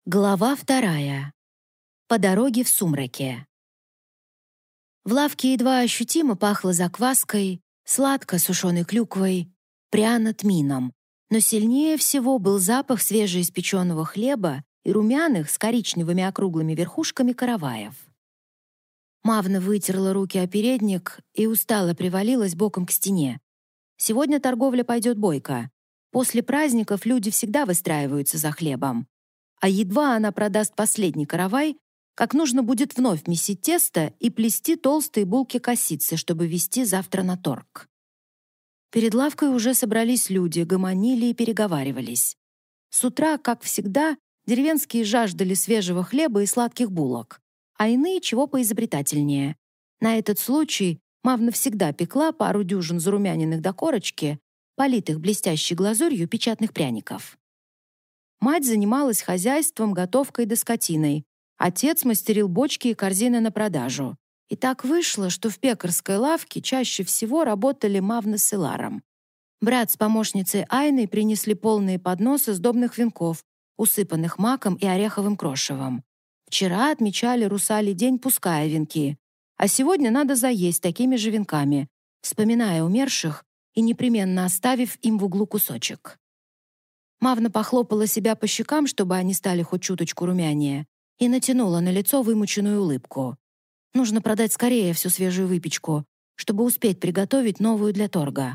Глава 2. По дороге в сумраке. В лавке едва ощутимо пахло закваской, сладко сушеной клюквой, пряно тмином. Но сильнее всего был запах свежеиспеченного хлеба и румяных с коричневыми округлыми верхушками караваев. Мавна вытерла руки о передник и устало привалилась боком к стене. Сегодня торговля пойдет бойко. После праздников люди всегда выстраиваются за хлебом. А едва она продаст последний каравай, как нужно будет вновь месить тесто и плести толстые булки-косицы, чтобы везти завтра на торг. Перед лавкой уже собрались люди, гомонили и переговаривались. С утра, как всегда, деревенские жаждали свежего хлеба и сладких булок, а иные чего поизобретательнее. На этот случай Мавна всегда пекла пару дюжин зарумяненных до корочки, политых блестящей глазурью печатных пряников. Мать занималась хозяйством, готовкой да скотиной. Отец мастерил бочки и корзины на продажу. И так вышло, что в пекарской лавке чаще всего работали Мавна с Иларом. Брат с помощницей Айной принесли полные подносы сдобных венков, усыпанных маком и ореховым крошевом. Вчера отмечали русалий день, пуская венки. А сегодня надо заесть такими же венками, вспоминая умерших и непременно оставив им в углу кусочек. Мавна похлопала себя по щекам, чтобы они стали хоть чуточку румянее, и натянула на лицо вымученную улыбку. Нужно продать скорее всю свежую выпечку, чтобы успеть приготовить новую для торга.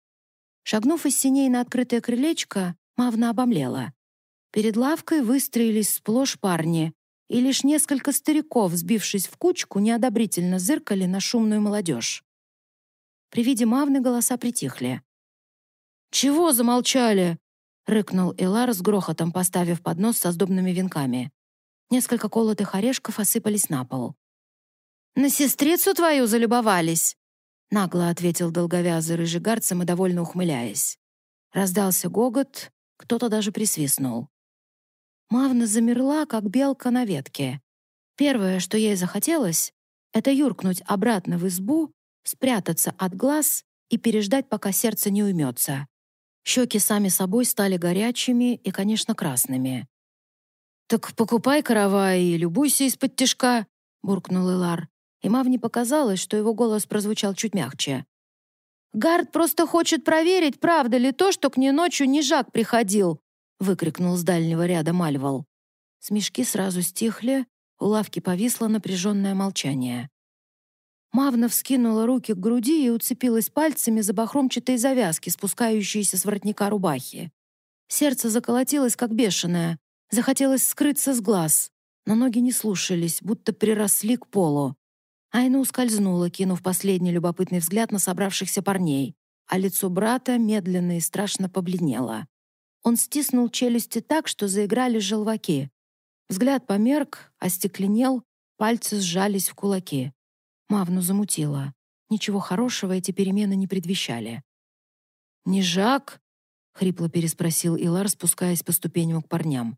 Шагнув из сеней на открытое крылечко, Мавна обомлела. Перед лавкой выстроились сплошь парни, и лишь несколько стариков, сбившись в кучку, неодобрительно зыркали на шумную молодежь. При виде Мавны голоса притихли. «Чего замолчали?» — рыкнул Илар с грохотом, поставив поднос со сдобными венками. Несколько колотых орешков осыпались на пол. «На сестрицу твою залюбовались!» — нагло ответил долговязый рыжегард, самодовольно ухмыляясь. Раздался гогот, кто-то даже присвистнул. Мавна замерла, как белка на ветке. Первое, что ей захотелось, это юркнуть обратно в избу, спрятаться от глаз и переждать, пока сердце не уймется. Щеки сами собой стали горячими и, конечно, красными. «Так покупай каравай и любуйся из-под тишка», — буркнул Илар, и Мавне показалось, что его голос прозвучал чуть мягче. «Гард просто хочет проверить, правда ли то, что к ней ночью Нижак приходил», — выкрикнул с дальнего ряда Мальвал. Смешки сразу стихли, у лавки повисло напряженное молчание. Мавна вскинула руки к груди и уцепилась пальцами за бахромчатые завязки, спускающиеся с воротника рубахи. Сердце заколотилось, как бешеное. Захотелось скрыться с глаз, но ноги не слушались, будто приросли к полу. Айна ускользнула, кинув последний любопытный взгляд на собравшихся парней, а лицо брата медленно и страшно побледнело. Он стиснул челюсти так, что заиграли желваки. Взгляд померк, остекленел, пальцы сжались в кулаки. Мавну замутило. Ничего хорошего эти перемены не предвещали. «Нижак?» — хрипло переспросил Илар, спускаясь по ступеням к парням.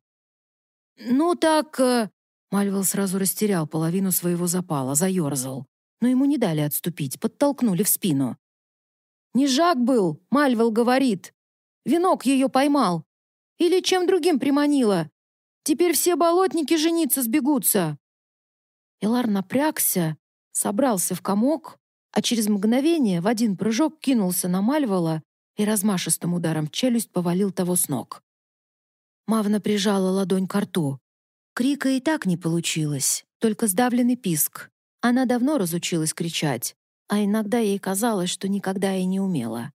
«Ну так...» Мальвал сразу растерял половину своего запала, заерзал. Но ему не дали отступить, подтолкнули в спину. «Нижак был, Мальвал говорит. Венок ее поймал. Или чем другим приманила. Теперь все болотники жениться сбегутся». Илар напрягся, собрался в комок, а через мгновение в один прыжок кинулся на Мальвала и размашистым ударом в челюсть повалил того с ног. Мавна прижала ладонь к рту. Крика и так не получилось, только сдавленный писк. Она давно разучилась кричать, а иногда ей казалось, что никогда и не умела.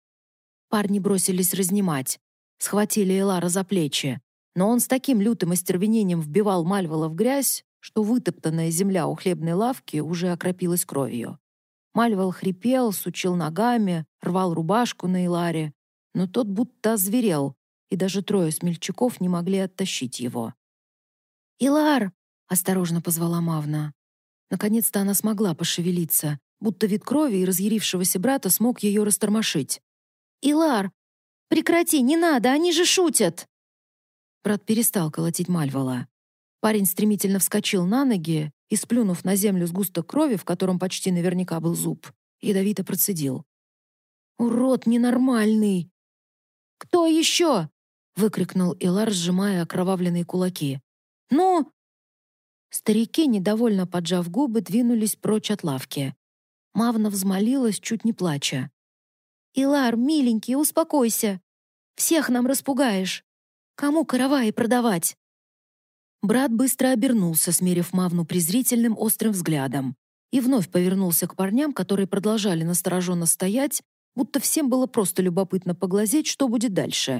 Парни бросились разнимать, схватили Элара за плечи, но он с таким лютым остервенением вбивал Мальвала в грязь, что вытоптанная земля у хлебной лавки уже окропилась кровью. Мальвал хрипел, сучил ногами, рвал рубашку на Иларе, но тот будто озверел, и даже трое смельчаков не могли оттащить его. «Илар!» — осторожно позвала Мавна. Наконец-то она смогла пошевелиться, будто вид крови и разъярившегося брата смог ее растормошить. «Илар! Прекрати, не надо, они же шутят!» Брат перестал колотить Мальвала. Парень стремительно вскочил на ноги и, сплюнув на землю сгусток крови, в котором почти наверняка был зуб, ядовито процедил. «Урод ненормальный!» «Кто еще?» — выкрикнул Илар, сжимая окровавленные кулаки. Ну!» Старики, недовольно поджав губы, двинулись прочь от лавки. Мавна взмолилась, чуть не плача. «Илар, миленький, успокойся. Всех нам распугаешь. Кому караваи продавать?» Брат быстро обернулся, смерив Мавну презрительным острым взглядом, и вновь повернулся к парням, которые продолжали настороженно стоять, будто всем было просто любопытно поглазеть, что будет дальше.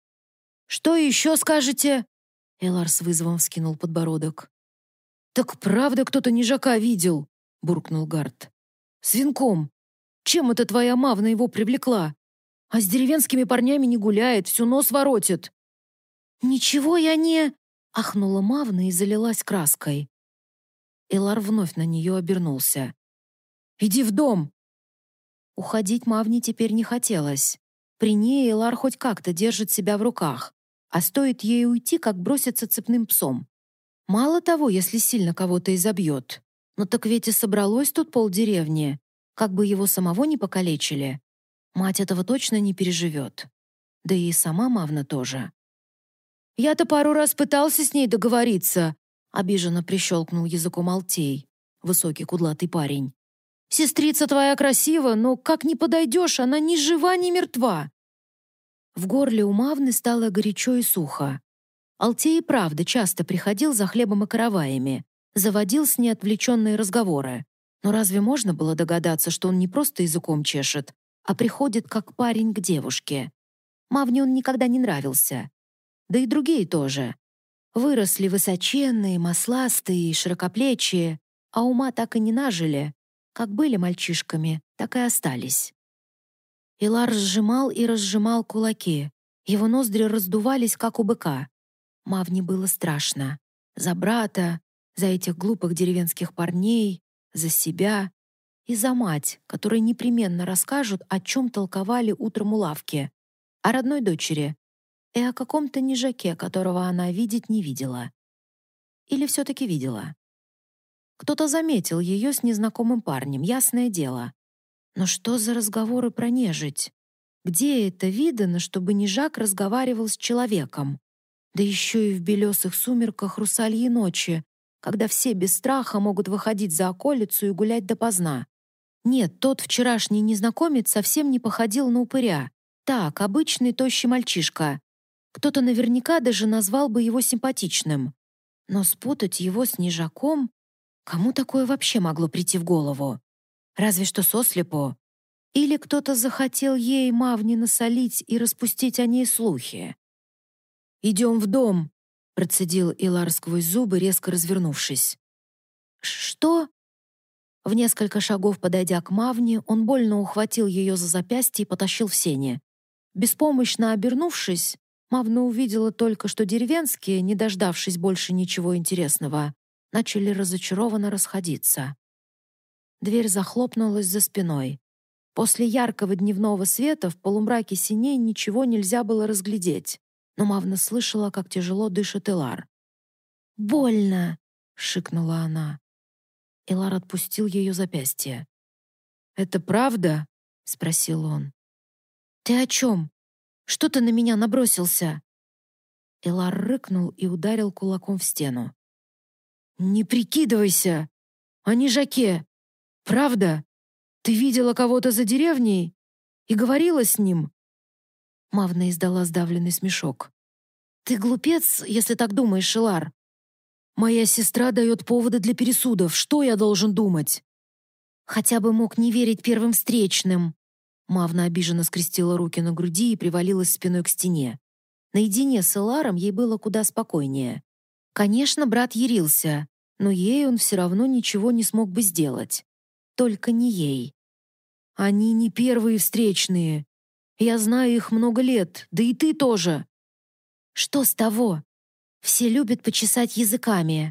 «Что еще скажете?» Элар с вызовом вскинул подбородок. «Так правда кто-то нежака видел?» — буркнул Гард. «С венком. Чем это твоя Мавна его привлекла? А с деревенскими парнями не гуляет, всю нос воротит». «Ничего я не...» — ахнула Мавна и залилась краской. Элар вновь на нее обернулся. «Иди в дом!» Уходить Мавне теперь не хотелось. При ней Элар хоть как-то держит себя в руках, а стоит ей уйти, как бросится цепным псом. Мало того, если сильно кого-то изобьет. Но так ведь и собралось тут полдеревни. Как бы его самого не покалечили. Мать этого точно не переживет. Да и сама Мавна тоже. «Я-то пару раз пытался с ней договориться», — обиженно прищелкнул языком Алтей, высокий кудлатый парень. «Сестрица твоя красива, но как ни подойдешь, она ни жива, ни мертва». В горле у Мавны стало горячо и сухо. Алтей и правда часто приходил за хлебом и караваями, заводил с ней отвлеченные разговоры. Но разве можно было догадаться, что он не просто языком чешет, а приходит как парень к девушке? Мавне он никогда не нравился. Да и другие тоже. Выросли высоченные, масластые, широкоплечие, а ума так и не нажили. Как были мальчишками, так и остались. Илар сжимал и разжимал кулаки. Его ноздри раздувались, как у быка. Мавне было страшно. За брата, за этих глупых деревенских парней, за себя и за мать, которые непременно расскажут, о чем толковали утром у лавки. О родной дочери и о каком-то нежаке, которого она видеть не видела. Или все-таки видела. Кто-то заметил ее с незнакомым парнем, ясное дело. Но что за разговоры про нежить? Где это видано, чтобы нежак разговаривал с человеком? Да еще и в белесых сумерках русальей ночи, когда все без страха могут выходить за околицу и гулять допоздна. Нет, тот вчерашний незнакомец совсем не походил на упыря. Так, обычный тощий мальчишка. Кто-то наверняка даже назвал бы его симпатичным. Но спутать его с нежаком? Кому такое вообще могло прийти в голову? Разве что сослепу. Или кто-то захотел ей, Мавне, насолить и распустить о ней слухи. «Идем в дом», — процедил Илар сквозь зубы, резко развернувшись. «Что?» В несколько шагов подойдя к Мавне, он больно ухватил ее за запястье и потащил в сени. Беспомощно обернувшись, Мавна увидела только, что деревенские, не дождавшись больше ничего интересного, начали разочарованно расходиться. Дверь захлопнулась за спиной. После яркого дневного света в полумраке сеней ничего нельзя было разглядеть, но Мавна слышала, как тяжело дышит Илар. «Больно!» — шикнула она. Илар отпустил ее запястье. «Это правда?» — спросил он. «Ты о чем? Что ты на меня набросился?» Илар рыкнул и ударил кулаком в стену. «Не прикидывайся! О нежаке! Правда? Ты видела кого-то за деревней и говорила с ним?» Мавна издала сдавленный смешок. «Ты глупец, если так думаешь, Илар. Моя сестра дает поводы для пересудов. Что я должен думать?» «Хотя бы мог не верить первым встречным». Мавна обиженно скрестила руки на груди и привалилась спиной к стене. Наедине с Иларом ей было куда спокойнее. Конечно, брат ярился, но ей он все равно ничего не смог бы сделать. Только не ей. «Они не первые встречные. Я знаю их много лет, да и ты тоже». «Что с того? Все любят почесать языками».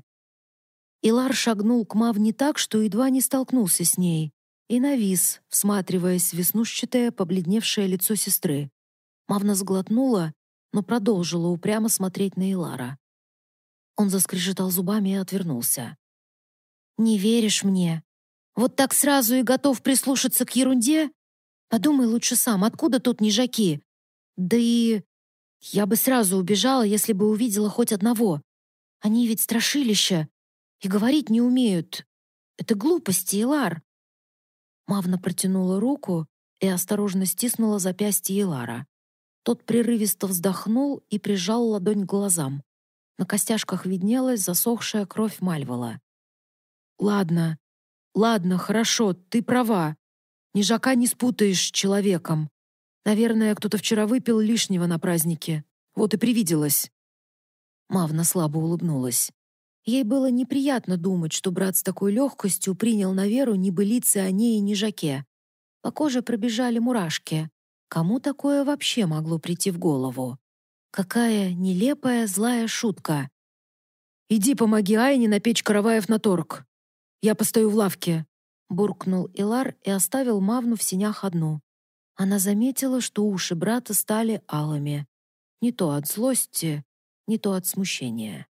Илар шагнул к Мавне так, что едва не столкнулся с ней, и навис, всматриваясь в веснушчатое, побледневшее лицо сестры. Мавна сглотнула, но продолжила упрямо смотреть на Илара. Он заскрежетал зубами и отвернулся. «Не веришь мне? Вот так сразу и готов прислушаться к ерунде? Подумай лучше сам, откуда тут нежаки? Да и я бы сразу убежала, если бы увидела хоть одного. Они ведь страшилища и говорить не умеют. Это глупости, Илар». Мавна протянула руку и осторожно стиснула запястье Илара. Тот прерывисто вздохнул и прижал ладонь к глазам. На костяшках виднелась засохшая кровь Мальвола. «Ладно, ладно, хорошо, ты права. Нежака не спутаешь с человеком. Наверное, кто-то вчера выпил лишнего на празднике. Вот и привиделось». Мавна слабо улыбнулась. Ей было неприятно думать, что брат с такой легкостью принял на веру небылицы о ней и нежаке. По коже пробежали мурашки. Кому такое вообще могло прийти в голову? Какая нелепая злая шутка. «Иди помоги Айне напечь караваев на торг. Я постою в лавке», — буркнул Илар и оставил Мавну в сенях одну. Она заметила, что уши брата стали алыми. Не то от злости, не то от смущения.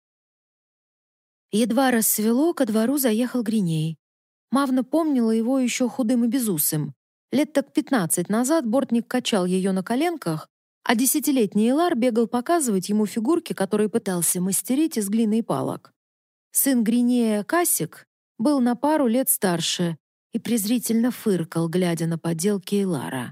Едва рассвело, ко двору заехал Гриней. Мавна помнила его еще худым и безусым. Лет так 15 назад бортник качал ее на коленках, а 10-летний Илар бегал показывать ему фигурки, которые пытался мастерить из глины и палок. Сын Гринея, Касик, был на пару лет старше и презрительно фыркал, глядя на поделки Илара.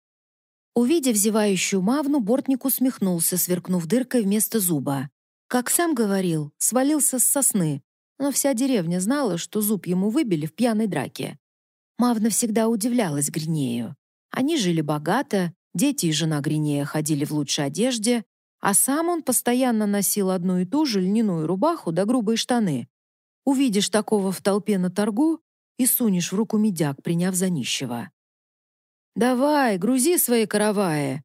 Увидев зевающую Мавну, бортник усмехнулся, сверкнув дыркой вместо зуба. Как сам говорил, свалился с сосны, но вся деревня знала, что зуб ему выбили в пьяной драке. Мавна всегда удивлялась Гринею. Они жили богато, дети и жена Гринея ходили в лучшей одежде, а сам он постоянно носил одну и ту же льняную рубаху да грубые штаны. Увидишь такого в толпе на торгу и сунешь в руку медяк, приняв за нищего. «Давай, грузи свои караваи!»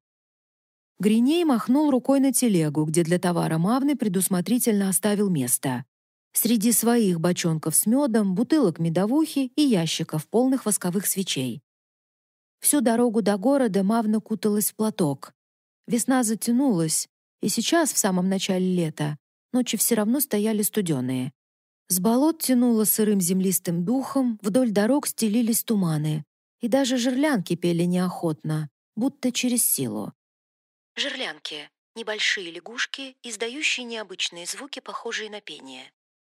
Гриней махнул рукой на телегу, где для товара Мавны предусмотрительно оставил место. Среди своих бочонков с медом, бутылок медовухи и ящиков, полных восковых свечей. Всю дорогу до города Мавна куталась в платок. Весна затянулась, и сейчас, в самом начале лета, ночи все равно стояли студеные. С болот тянуло сырым землистым духом, вдоль дорог стелились туманы, и даже жерлянки пели неохотно, будто через силу. Жерлянки — небольшие лягушки, издающие необычные звуки, похожие на пение.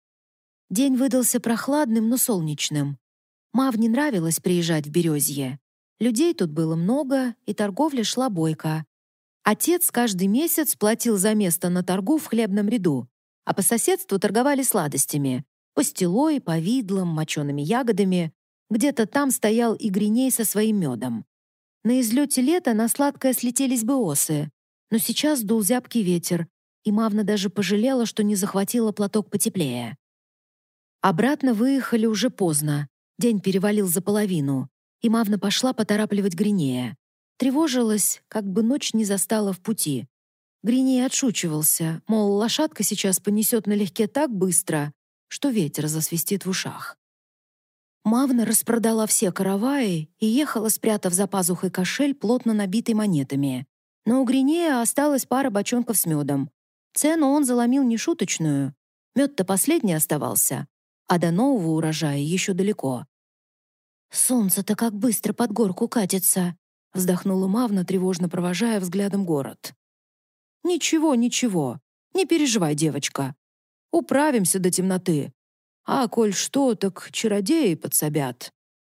День выдался прохладным, но солнечным. Мавне нравилось приезжать в Березье. Людей тут было много, и торговля шла бойко. Отец каждый месяц платил за место на торгу в хлебном ряду, а по соседству торговали сладостями — пастилой, повидлом, мочеными ягодами. Где-то там стоял и Гриней со своим медом. На излете лета на сладкое слетелись бы осы, но сейчас дул зябкий ветер, и Мавна даже пожалела, что не захватила платок потеплее. Обратно выехали уже поздно, день перевалил за половину, и Мавна пошла поторапливать Гринея. Тревожилась, как бы ночь не застала в пути. Гриней отшучивался, мол, лошадка сейчас понесет налегке так быстро, что ветер засвистит в ушах. Мавна распродала все караваи и ехала, спрятав за пазухой кошель, плотно набитый монетами. Но у Гринея осталась пара бочонков с медом. Цену он заломил нешуточную. Мед-то последний оставался, а до нового урожая еще далеко. «Солнце-то как быстро под горку катится», — вздохнула Мавна, тревожно провожая взглядом город. «Ничего, ничего, не переживай, девочка. Управимся до темноты. А коль что, так чародеи подсобят».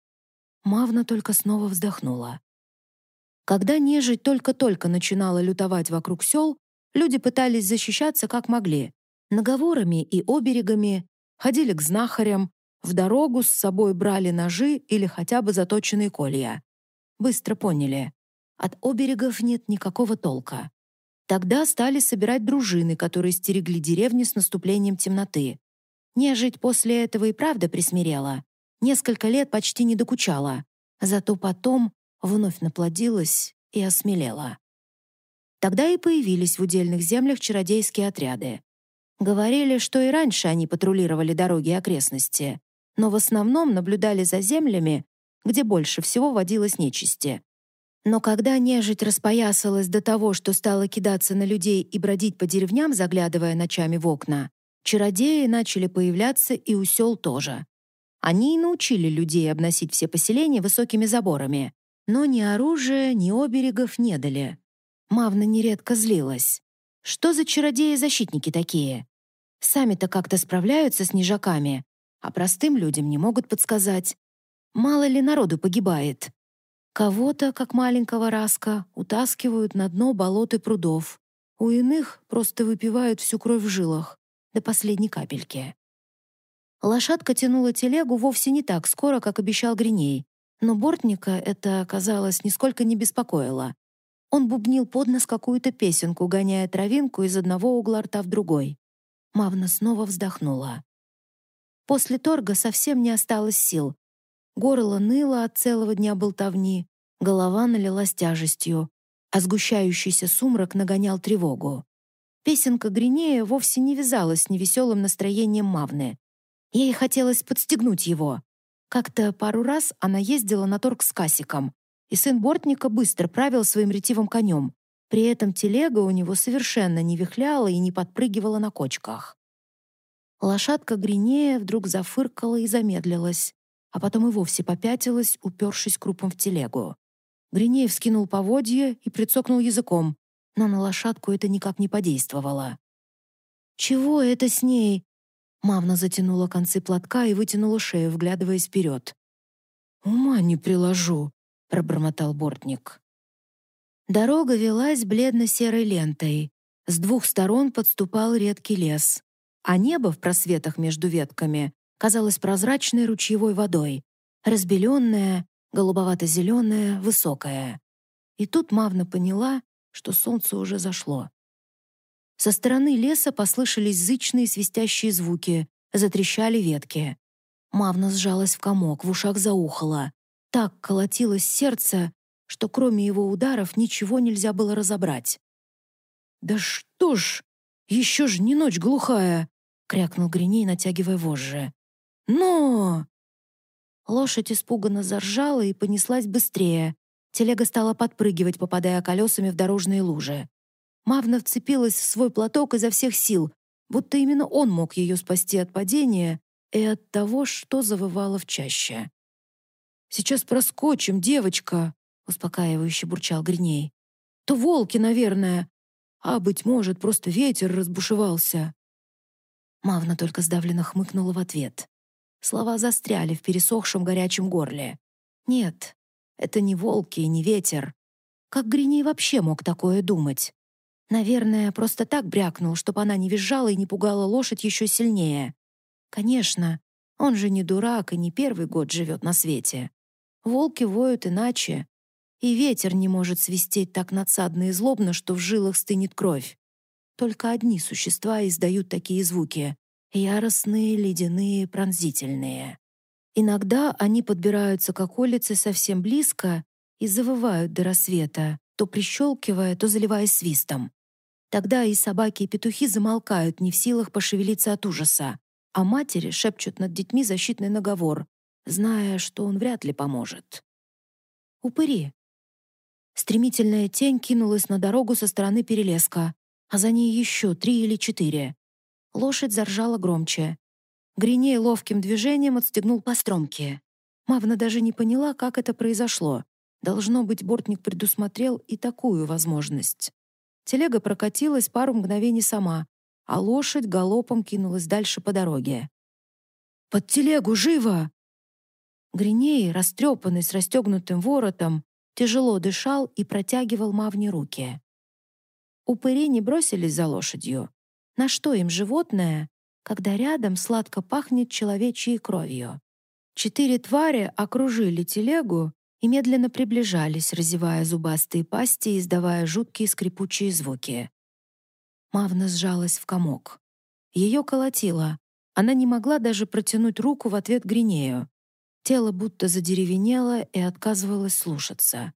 Мавна только снова вздохнула. Когда нежить только-только начинала лютовать вокруг сел, люди пытались защищаться как могли. Наговорами и оберегами, ходили к знахарям, в дорогу с собой брали ножи или хотя бы заточенные колья. Быстро поняли, от оберегов нет никакого толка. Тогда стали собирать дружины, которые стерегли деревни с наступлением темноты. Нежить после этого и правда присмирела. Несколько лет почти не докучала. Зато потом вновь наплодилась и осмелела. Тогда и появились в удельных землях чародейские отряды. Говорили, что и раньше они патрулировали дороги и окрестности, но в основном наблюдали за землями, где больше всего водилось нечисти. Но когда нежить распоясалась до того, что стала кидаться на людей и бродить по деревням, заглядывая ночами в окна, чародеи начали появляться и у сел тоже. Они и научили людей обносить все поселения высокими заборами, но ни оружия, ни оберегов не дали. Мавна нередко злилась. Что за чародеи-защитники такие? Сами-то как-то справляются с нежаками, а простым людям не могут подсказать. Мало ли народу погибает. Кого-то, как маленького Раска, утаскивают на дно болот и прудов. У иных просто выпивают всю кровь в жилах, до последней капельки. Лошадка тянула телегу вовсе не так скоро, как обещал Гриней, но бортника это, казалось, нисколько не беспокоило. Он бубнил под нос какую-то песенку, гоняя травинку из одного угла рта в другой. Мавна снова вздохнула. После торга совсем не осталось сил. Горло ныло от целого дня болтовни, голова налилась тяжестью, а сгущающийся сумрак нагонял тревогу. Песенка Гринея вовсе не вязалась с невеселым настроением Мавны. Ей хотелось подстегнуть его. Как-то пару раз она ездила на торг с Касиком, и сын бортника быстро правил своим ретивым конем. При этом телега у него совершенно не вихляла и не подпрыгивала на кочках. Лошадка Гринея вдруг зафыркала и замедлилась, а потом и вовсе попятилась, упершись крупом в телегу. Гриней вскинул поводья и прицокнул языком, но на лошадку это никак не подействовало. «Чего это с ней?» Мавна затянула концы платка и вытянула шею, вглядываясь вперед. «Ума не приложу», — пробормотал бортник. Дорога велась бледно-серой лентой. С двух сторон подступал редкий лес, а небо в просветах между ветками казалось прозрачной ручьевой водой, разбеленное, голубовато-зеленое, высокое. И тут Мавна поняла, что солнце уже зашло. Со стороны леса послышались зычные свистящие звуки, затрещали ветки. Мавна сжалась в комок, в ушах заухала. Так колотилось сердце, что кроме его ударов ничего нельзя было разобрать. «Да что ж, еще ж не ночь глухая!» — крякнул Гриней, натягивая вожжи. «Но!» Лошадь испуганно заржала и понеслась быстрее. Телега стала подпрыгивать, попадая колесами в дорожные лужи. Мавна вцепилась в свой платок изо всех сил, будто именно он мог ее спасти от падения и от того, что завывало в чаще. «Сейчас проскочим, девочка!» — успокаивающе бурчал Гриней. «То волки, наверное. А, быть может, просто ветер разбушевался». Мавна только сдавленно хмыкнула в ответ. Слова застряли в пересохшем горячем горле. Нет, это не волки и не ветер. Как Гриней вообще мог такое думать? Наверное, просто так брякнул, чтобы она не визжала и не пугала лошадь еще сильнее. Конечно, он же не дурак и не первый год живет на свете. Волки воют иначе, и ветер не может свистеть так надсадно и злобно, что в жилах стынет кровь. Только одни существа издают такие звуки — яростные, ледяные, пронзительные. Иногда они подбираются к околице совсем близко и завывают до рассвета, то прищелкивая, то заливаясь свистом. Тогда и собаки, и петухи замолкают, не в силах пошевелиться от ужаса, а матери шепчут над детьми защитный наговор, зная, что он вряд ли поможет. Упыри. Стремительная тень кинулась на дорогу со стороны перелеска, а за ней еще 3 или 4. Лошадь заржала громче. Гриней ловким движением отстегнул постромки. Мавна даже не поняла, как это произошло. Должно быть, бортник предусмотрел и такую возможность. Телега прокатилась пару мгновений сама, а лошадь галопом кинулась дальше по дороге. «Под телегу, живо!» Гриней, растрепанный с расстегнутым воротом, тяжело дышал и протягивал Мавне руки. Упыри не бросились за лошадью. На что им животное, когда рядом сладко пахнет человечьей кровью? 4 твари окружили телегу и медленно приближались, разевая зубастые пасти и издавая жуткие скрипучие звуки. Мавна сжалась в комок. Ее колотило. Она не могла даже протянуть руку в ответ Гринею. Тело будто задеревенело и отказывалось слушаться.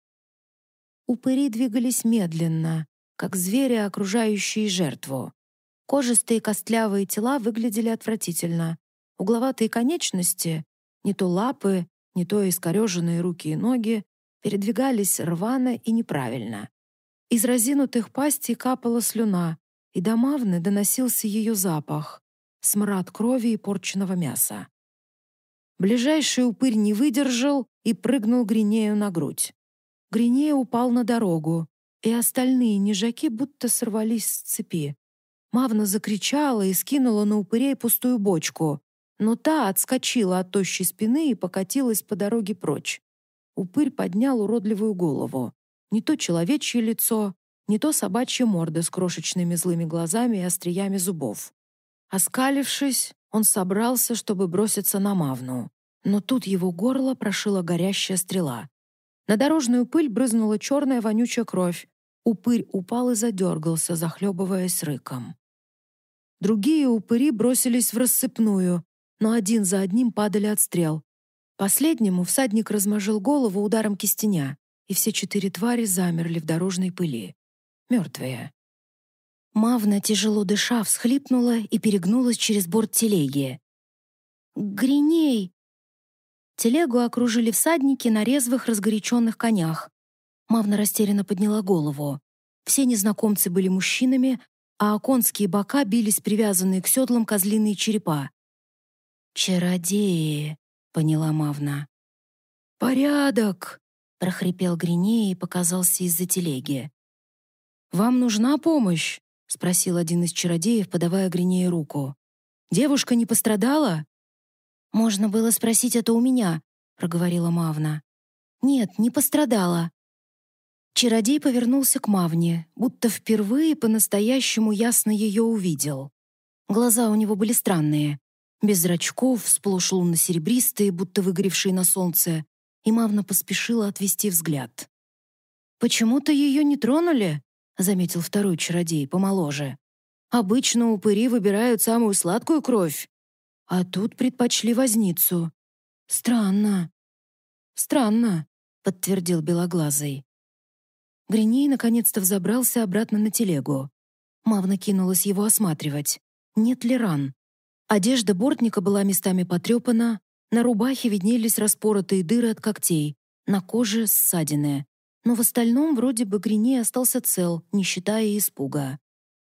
Упыри двигались медленно, как звери, окружающие жертву. Кожистые костлявые тела выглядели отвратительно. Угловатые конечности, не то лапы, не то искореженные руки и ноги, передвигались рвано и неправильно. Из разинутых пастей капала слюна, и до Мавны доносился ее запах — смрад крови и порченного мяса. Ближайший упырь не выдержал и прыгнул Гринею на грудь. Гриней упал на дорогу, и остальные нежаки будто сорвались с цепи. Мавна закричала и скинула на упырей пустую бочку, но та отскочила от тощей спины и покатилась по дороге прочь. Упырь поднял уродливую голову. Не то человечье лицо, не то собачья морда с крошечными злыми глазами и остриями зубов. Оскалившись, он собрался, чтобы броситься на Мавну. Но тут его горло прошила горящая стрела. На дорожную пыль брызнула черная вонючая кровь. Упырь упал и задергался, захлебываясь рыком. Другие упыри бросились в рассыпную, но один за одним падали от стрел. Последнему всадник размажил голову ударом кистеня, и все 4 твари замерли в дорожной пыли. Мертвые. Мавна, тяжело дыша, всхлипнула и перегнулась через борт телеги. «Гриней!» Телегу окружили всадники на резвых, разгоряченных конях. Мавна растерянно подняла голову. Все незнакомцы были мужчинами, а конские бока бились привязанные к седлам козлиные черепа. «Чародеи!» — поняла Мавна. «Порядок!» — прохрипел Гриней и показался из-за телеги. «Вам нужна помощь?» — спросил один из чародеев, подавая Гринею руку. «Девушка не пострадала?» «Можно было спросить это у меня», — проговорила Мавна. «Нет, не пострадала». Чародей повернулся к Мавне, будто впервые по-настоящему ясно ее увидел. Глаза у него были странные, без зрачков, сплошь лунно-серебристые, будто выгоревшие на солнце, и Мавна поспешила отвести взгляд. «Почему-то ее не тронули?» — заметил второй чародей, помоложе. «Обычно упыри выбирают самую сладкую кровь, а тут предпочли возницу. Странно». «Странно», — подтвердил Белоглазый. Гриней наконец-то взобрался обратно на телегу. Мавна кинулась его осматривать. Нет ли ран? Одежда бортника была местами потрепана, на рубахе виднелись распоротые дыры от когтей, на коже ссадины. Но в остальном вроде бы Гриней остался цел, не считая испуга.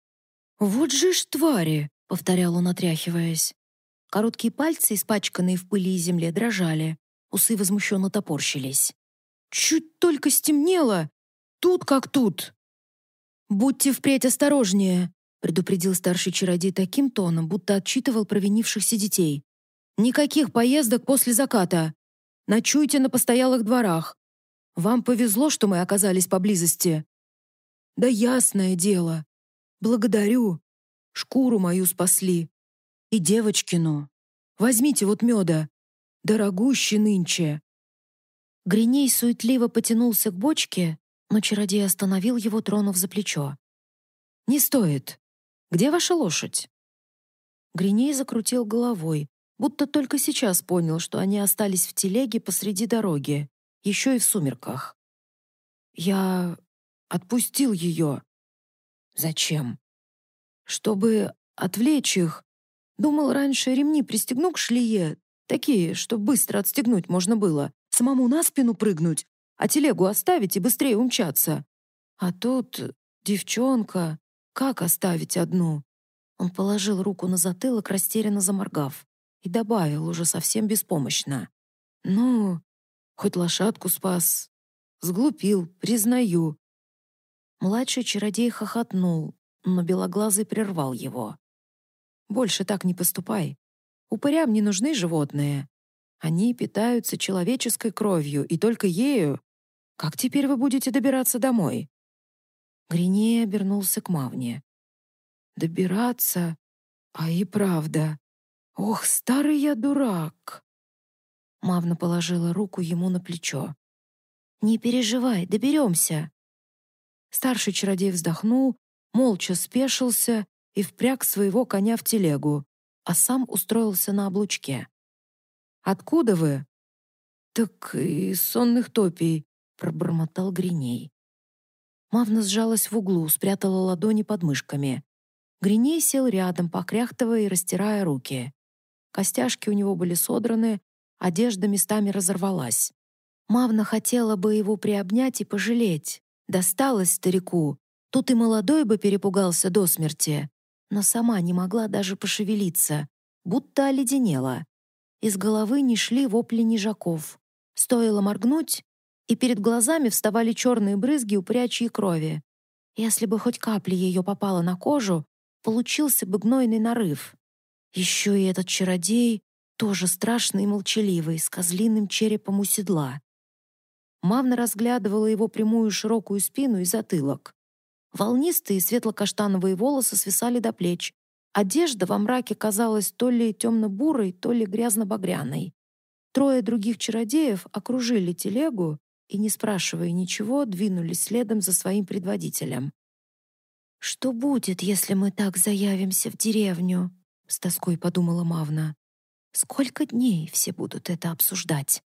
«Вот же ж твари!» — повторял он, отряхиваясь. Короткие пальцы, испачканные в пыли и земле, дрожали. Усы возмущенно топорщились. «Чуть только стемнело! Тут как тут!» «Будьте впредь осторожнее!» — предупредил старший чародей таким тоном, будто отчитывал провинившихся детей. «Никаких поездок после заката! Ночуйте на постоялых дворах! Вам повезло, что мы оказались поблизости!» «Да ясное дело! Благодарю! Шкуру мою спасли! И девочкину! Возьмите вот меда! Дорогущий нынче!» Гриней суетливо потянулся к бочке, но чародей остановил его, тронув за плечо. «Не стоит. Где ваша лошадь?» Гриней закрутил головой, будто только сейчас понял, что они остались в телеге посреди дороги, еще и в сумерках. «Я отпустил ее». «Зачем?» «Чтобы отвлечь их. Думал, раньше ремни пристегну к шлее, такие, что быстро отстегнуть можно было, самому на спину прыгнуть, а телегу оставить и быстрее умчаться. А тут девчонка, как оставить одну?» Он положил руку на затылок, растерянно заморгав, и добавил уже совсем беспомощно. «Ну, хоть лошадку спас. Сглупил, признаю». Младший чародей хохотнул, но Белоглазый прервал его. «Больше так не поступай. Упырям не нужны животные. Они питаются человеческой кровью, и только ею. Как теперь вы будете добираться домой?» Гриней обернулся к Мавне. «Добираться? А и правда. Ох, старый я дурак!» Мавна положила руку ему на плечо. «Не переживай, доберемся!» Старший чародей вздохнул, молча спешился и впряг своего коня в телегу, а сам устроился на облучке. «Откуда вы?» «Так из сонных топий», — пробормотал Гриней. Мавна сжалась в углу, спрятала ладони под мышками. Гриней сел рядом, покряхтывая и растирая руки. Костяшки у него были содраны, одежда местами разорвалась. Мавна хотела бы его приобнять и пожалеть. Досталось старику. Тут и молодой бы перепугался до смерти. Но сама не могла даже пошевелиться, будто оледенела. Из головы не шли вопли нежаков. Стоило моргнуть, и перед глазами вставали черные брызги упрячьей крови. Если бы хоть капля ее попала на кожу, получился бы гнойный нарыв. Еще и этот чародей тоже страшный и молчаливый, с козлиным черепом у седла. Мавна разглядывала его прямую широкую спину и затылок. Волнистые светло-каштановые волосы свисали до плеч. Одежда во мраке казалась то ли темно-бурой, то ли грязно-багряной. Трое других чародеев окружили телегу и, не спрашивая ничего, двинулись следом за своим предводителем. «Что будет, если мы так заявимся в деревню?» — с тоской подумала Мавна. «Сколько дней все будут это обсуждать?»